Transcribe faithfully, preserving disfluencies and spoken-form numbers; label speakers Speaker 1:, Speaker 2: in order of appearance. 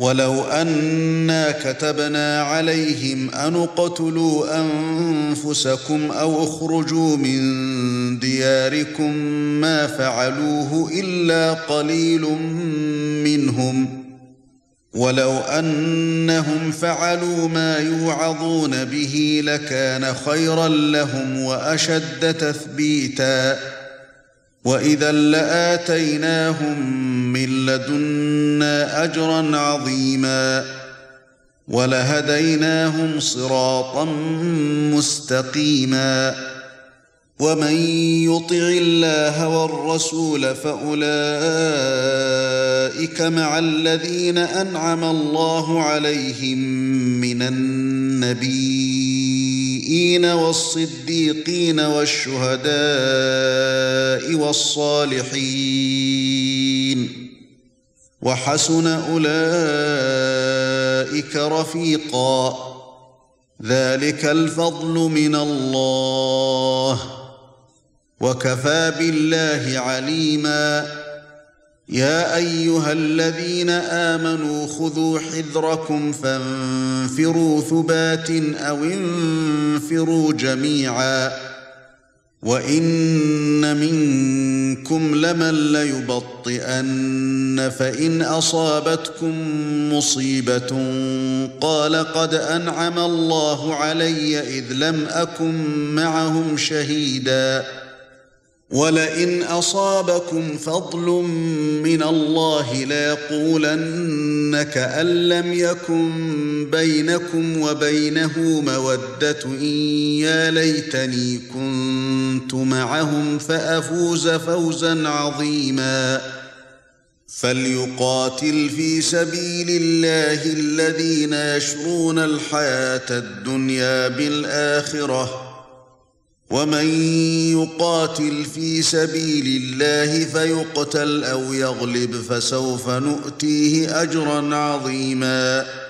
Speaker 1: وَلَوْ أَنَّا كَتَبْنَا عَلَيْهِمْ أَنِ اقْتُلُوا أَنفُسَكُمْ أَوْ اخْرُجُوا مِنْ دِيَارِكُمْ مَا فَعَلُوهُ إِلَّا قَلِيلٌ مِنْهُمْ وَلَوْ أَنَّهُمْ فَعَلُوا مَا يُوعَظُونَ بِهِ لَكَانَ خَيْرًا لَهُمْ وَأَشَدَّ تَثْبِيتًا وَإِذًا لَآتَيْنَاهُمْ مِن لَّدُنَّا أَجْرًا عَظِيمًا وَلَهَدَيْنَاهُمْ صِرَاطًا مُسْتَقِيمًا وَمَن يُطِعِ اللَّهَ وَالرَّسُولَ فَأُولَئِكَ مَعَ الَّذِينَ أَنْعَمَ اللَّهُ عَلَيْهِمْ مِنَ النَّبِيِّينَ وَالصِّدِّيقِينَ وَالشُّهَدَاءِ وَالصَّالِحِينَ وَحَسُنَ أُولَئِكَ رَفِيقًا ذَلِكَ الْفَضْلُ مِنَ اللَّهِ وَكَفَى بِاللَّهِ عَلِيمًا يَا أَيُّهَا الَّذِينَ آمَنُوا خُذُوا حِذْرَكُمْ فَانفِرُوا ثُبَاتٍ أَوْ انفِرُوا جَمِيعًا وَإِنَّ مِنكُمْ لَمَن لَّيُبَطِّئَنَّ فَإِنْ أَصَابَتْكُم مُّصِيبَةٌ قَالَ قَدْ أَنْعَمَ اللَّهُ عَلَيَّ إِذْ لَمْ أَكُن مَّعَهُمْ شَهِيدًا وَلَئِنْ أَصَابَكُمْ فَضْلٌ مِّنَ اللَّهِ لَيَقُولَنَّ كَأَن لَّمْ يَكُن بَيْنَكُمْ وَبَيْنَهُ مَوَدَّةٌ يَا لَيْتَنِي كُنتُ مَعَهُمْ فَأَفُوزَ فَوْزًا عَظِيمًا فَلْيُقَاتِلْ فِي سَبِيلِ اللَّهِ الَّذِينَ يَشْرُونَ الْحَيَاةَ الدُّنْيَا بِالْآخِرَةِ وَمَن يُقَاتِلْ فِي سَبِيلِ اللَّهِ فَيُقْتَلْ أَوْ يَغْلِبْ فَسَوْفَ نُؤْتِيهِ أَجْرًا عَظِيمًا